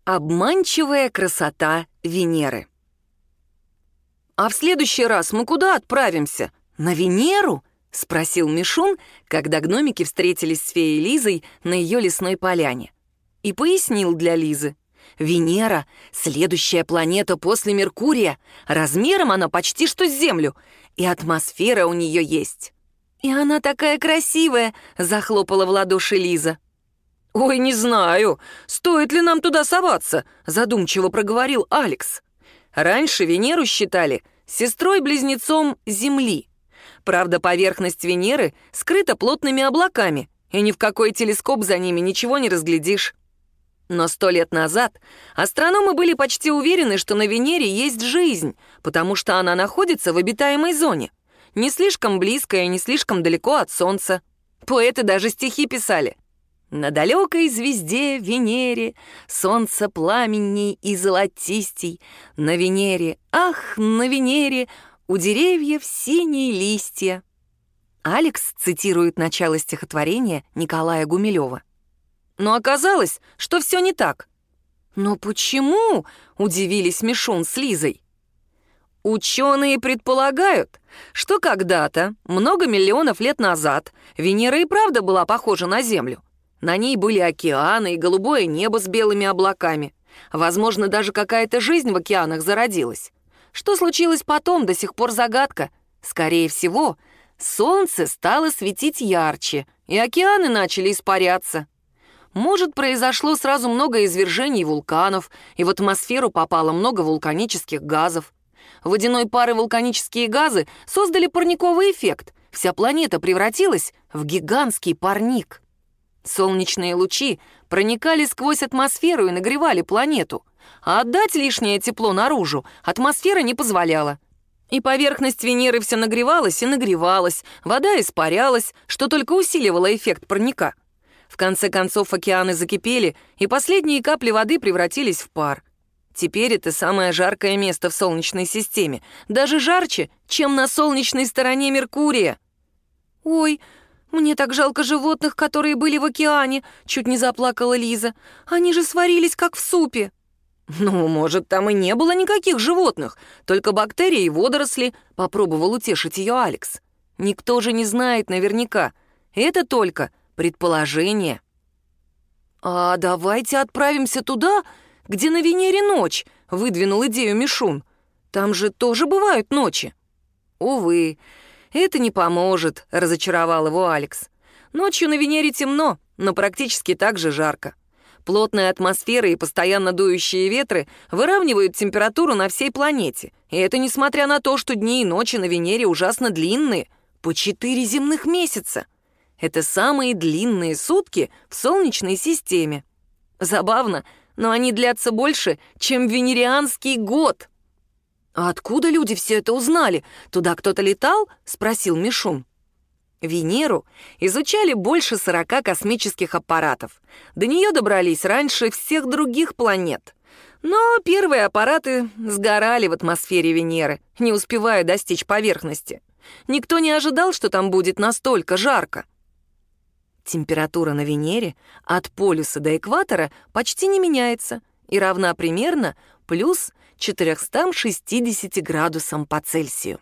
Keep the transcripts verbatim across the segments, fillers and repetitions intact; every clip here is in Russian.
Обманчивая красота Венеры. «А в следующий раз мы куда отправимся? На Венеру?» — спросил Мишун, когда гномики встретились с феей Лизой на ее лесной поляне. И пояснил для Лизы. «Венера — следующая планета после Меркурия. Размером она почти что с Землю, и атмосфера у нее есть». «И она такая красивая!» — захлопала в ладоши Лиза. «Ой, не знаю, стоит ли нам туда соваться», — задумчиво проговорил Алекс. «Раньше Венеру считали сестрой-близнецом Земли. Правда, поверхность Венеры скрыта плотными облаками, и ни в какой телескоп за ними ничего не разглядишь. Но сто лет назад астрономы были почти уверены, что на Венере есть жизнь, потому что она находится в обитаемой зоне, не слишком близко и не слишком далеко от Солнца. Поэты даже стихи писали. На далекой звезде Венере солнце пламенней и золотистей. На Венере, ах, на Венере у деревьев синие листья. Алекс цитирует начало стихотворения Николая Гумилева. Но оказалось, что все не так. «Но почему?» — удивились Мишун с Лизой. Ученые предполагают, что когда-то, много миллионов лет назад, Венера и правда была похожа на Землю. На ней были океаны и голубое небо с белыми облаками. Возможно, даже какая-то жизнь в океанах зародилась. Что случилось потом, до сих пор загадка. Скорее всего, солнце стало светить ярче, и океаны начали испаряться. Может, произошло сразу много извержений вулканов, и в атмосферу попало много вулканических газов. Водяной пар и вулканические газы создали парниковый эффект. Вся планета превратилась в гигантский парник. Солнечные лучи проникали сквозь атмосферу и нагревали планету, а отдать лишнее тепло наружу атмосфера не позволяла. И поверхность Венеры все нагревалась и нагревалась, вода испарялась, что только усиливало эффект парника. В конце концов океаны закипели, и последние капли воды превратились в пар. Теперь это самое жаркое место в Солнечной системе, даже жарче, чем на солнечной стороне Меркурия. «Ой, мне так жалко животных, которые были в океане», — чуть не заплакала Лиза. «Они же сварились, как в супе». «Ну, может, там и не было никаких животных, только бактерии и водоросли», — попробовал утешить ее Алекс. «Никто же не знает наверняка. Это только предположение». «А давайте отправимся туда, где на Венере ночь», — выдвинул идею Мишун. «Там же тоже бывают ночи». «Увы, это не поможет», — разочаровал его Алекс. «Ночью на Венере темно, но практически так же жарко. Плотная атмосфера и постоянно дующие ветры выравнивают температуру на всей планете. И это несмотря на то, что дни и ночи на Венере ужасно длинные, по четыре земных месяца. Это самые длинные сутки в Солнечной системе. Забавно, но они длятся больше, чем венерианский год». «А откуда люди все это узнали? Туда кто-то летал?» — спросил Мишун. Венеру изучали больше сорока космических аппаратов. До нее добрались раньше всех других планет. Но первые аппараты сгорали в атмосфере Венеры, не успевая достичь поверхности. Никто не ожидал, что там будет настолько жарко. Температура на Венере от полюса до экватора почти не меняется и равна примерно плюс четырёмстам шестидесяти градусам по Цельсию.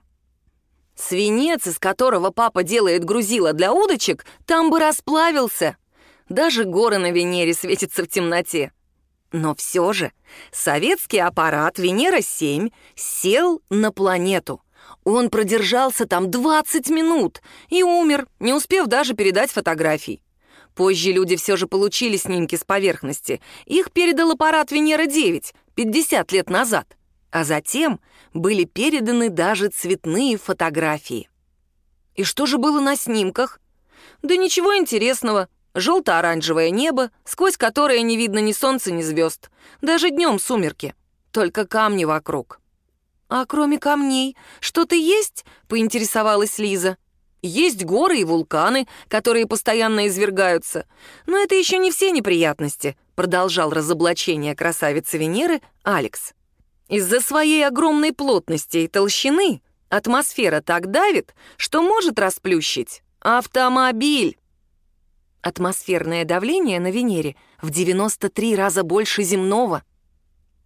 Свинец, из которого папа делает грузила для удочек, там бы расплавился. Даже горы на Венере светятся в темноте. Но все же советский аппарат Венера семь сел на планету. Он продержался там двадцать минут и умер, не успев даже передать фотографий. Позже люди все же получили снимки с поверхности. Их передал аппарат Венера девять пятьдесят лет назад. А затем были переданы даже цветные фотографии. И что же было на снимках? Да ничего интересного. Желто-оранжевое небо, сквозь которое не видно ни солнца, ни звезд. Даже днем сумерки. Только камни вокруг. «А кроме камней что-то есть?» — поинтересовалась Лиза. «Есть горы и вулканы, которые постоянно извергаются. Но это еще не все неприятности», — продолжал разоблачение красавицы Венеры Алекс. «Из-за своей огромной плотности и толщины атмосфера так давит, что может расплющить автомобиль». Атмосферное давление на Венере в девяносто три раза больше земного.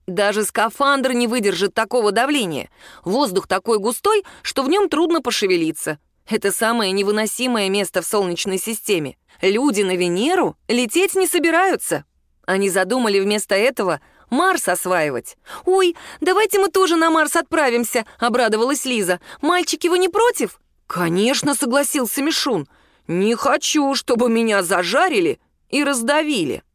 Даже скафандр не выдержит такого давления. Воздух такой густой, что в нем трудно пошевелиться. Это самое невыносимое место в Солнечной системе. Люди на Венеру лететь не собираются. Они задумали вместо этого Марс осваивать. «Ой, давайте мы тоже на Марс отправимся», — обрадовалась Лиза. «Мальчики, вы не против?» «Конечно», — согласился Мишун. «Не хочу, чтобы меня зажарили и раздавили».